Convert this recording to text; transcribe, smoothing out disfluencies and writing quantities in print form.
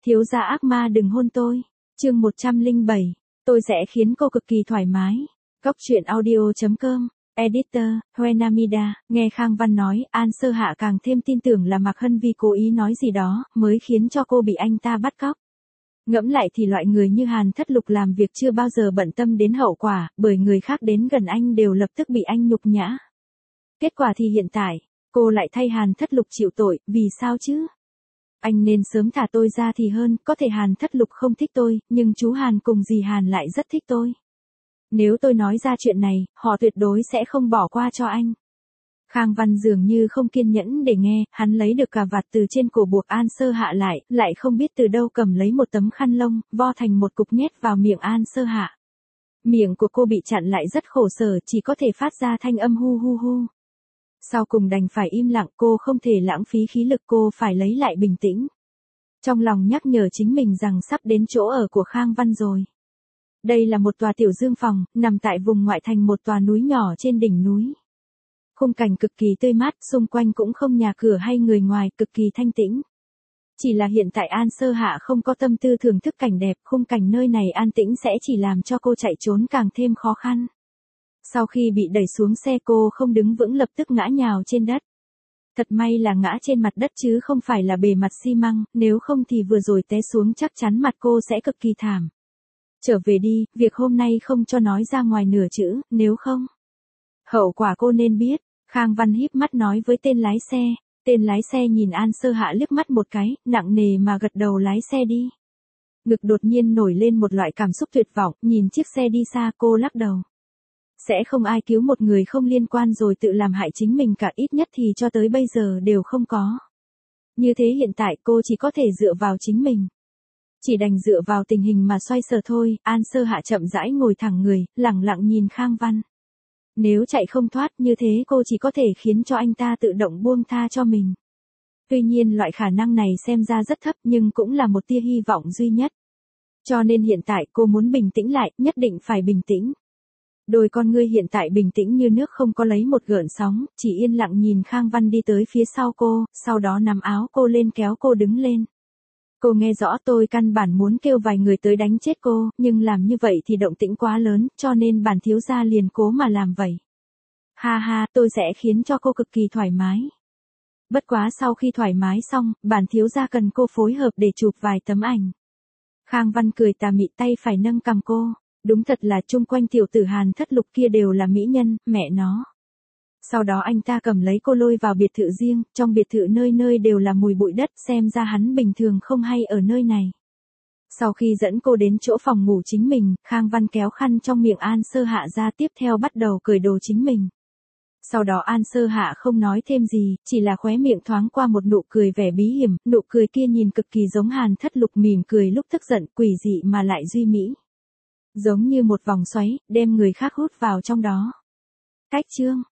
Thiếu gia ác ma đừng hôn tôi. Chương 107. Tôi sẽ khiến cô cực kỳ thoải mái. Góc truyện audio.com. Editor, Huenamida. Nghe Khang Văn nói, An Sơ Hạ càng thêm tin tưởng là Mạc Hân Vi cố ý nói gì đó, mới khiến cho cô bị anh ta bắt cóc. Ngẫm lại thì loại người như Hàn Thất Lục làm việc chưa bao giờ bận tâm đến hậu quả, bởi người khác đến gần anh đều lập tức bị anh nhục nhã. Kết quả thì hiện tại, cô lại thay Hàn Thất Lục chịu tội, vì sao chứ? Anh nên sớm thả tôi ra thì hơn, có thể Hàn Thất Lục không thích tôi, nhưng chú Hàn cùng dì Hàn lại rất thích tôi. Nếu tôi nói ra chuyện này, họ tuyệt đối sẽ không bỏ qua cho anh. Khang Văn dường như không kiên nhẫn để nghe, hắn lấy được cà vạt từ trên cổ buộc An Sơ Hạ lại không biết từ đâu cầm lấy một tấm khăn lông, vo thành một cục nhét vào miệng An Sơ Hạ. Miệng của cô bị chặn lại rất khổ sở, chỉ có thể phát ra thanh âm hu hu hu. Sau cùng đành phải im lặng, cô không thể lãng phí khí lực, cô phải lấy lại bình tĩnh. Trong lòng nhắc nhở chính mình rằng sắp đến chỗ ở của Khang Văn rồi. Đây là một tòa tiểu dương phòng, nằm tại vùng ngoại thành một tòa núi nhỏ trên đỉnh núi. Khung cảnh cực kỳ tươi mát, xung quanh cũng không nhà cửa hay người ngoài, cực kỳ thanh tĩnh. Chỉ là hiện tại An Sơ Hạ không có tâm tư thưởng thức cảnh đẹp, khung cảnh nơi này an tĩnh sẽ chỉ làm cho cô chạy trốn càng thêm khó khăn. Sau khi bị đẩy xuống xe cô không đứng vững lập tức ngã nhào trên đất. Thật may là ngã trên mặt đất chứ không phải là bề mặt xi măng, nếu không thì vừa rồi té xuống chắc chắn mặt cô sẽ cực kỳ thảm. Trở về đi, việc hôm nay không cho nói ra ngoài nửa chữ, nếu không. Hậu quả cô nên biết, Khang Văn híp mắt nói với tên lái xe. Tên lái xe nhìn An Sơ Hạ liếc mắt một cái, nặng nề mà gật đầu lái xe đi. Ngực đột nhiên nổi lên một loại cảm xúc tuyệt vọng, nhìn chiếc xe đi xa cô lắc đầu. Sẽ không ai cứu một người không liên quan rồi tự làm hại chính mình cả, ít nhất thì cho tới bây giờ đều không có. Như thế hiện tại cô chỉ có thể dựa vào chính mình. Chỉ đành dựa vào tình hình mà xoay sở thôi. An Sơ Hạ chậm rãi ngồi thẳng người, lẳng lặng nhìn Khang Văn. Nếu chạy không thoát như thế cô chỉ có thể khiến cho anh ta tự động buông tha cho mình. Tuy nhiên loại khả năng này xem ra rất thấp nhưng cũng là một tia hy vọng duy nhất. Cho nên hiện tại cô muốn bình tĩnh lại, nhất định phải bình tĩnh. Đôi con ngươi hiện tại bình tĩnh như nước không có lấy một gợn sóng, chỉ yên lặng nhìn Khang Văn đi tới phía sau cô, sau đó nắm áo cô lên kéo cô đứng lên. Cô nghe rõ, tôi căn bản muốn kêu vài người tới đánh chết cô, nhưng làm như vậy thì động tĩnh quá lớn, cho nên bản thiếu gia liền cố mà làm vậy. Ha ha, tôi sẽ khiến cho cô cực kỳ thoải mái. Bất quá sau khi thoải mái xong, bản thiếu gia cần cô phối hợp để chụp vài tấm ảnh. Khang Văn cười tà mị, tay phải nâng cằm cô. Đúng thật là chung quanh tiểu tử Hàn Thất Lục kia đều là mỹ nhân, mẹ nó. Sau đó anh ta cầm lấy cô lôi vào biệt thự riêng, trong biệt thự nơi nơi đều là mùi bụi đất, xem ra hắn bình thường không hay ở nơi này. Sau khi dẫn cô đến chỗ phòng ngủ chính mình, Khang Văn kéo khăn trong miệng An Sơ Hạ ra, tiếp theo bắt đầu cởi đồ chính mình. Sau đó An Sơ Hạ không nói thêm gì, chỉ là khóe miệng thoáng qua một nụ cười vẻ bí hiểm, nụ cười kia nhìn cực kỳ giống Hàn Thất Lục mỉm cười lúc tức giận, quỷ dị mà lại duy mỹ. Giống như một vòng xoáy, đem người khác hút vào trong đó. Cách chương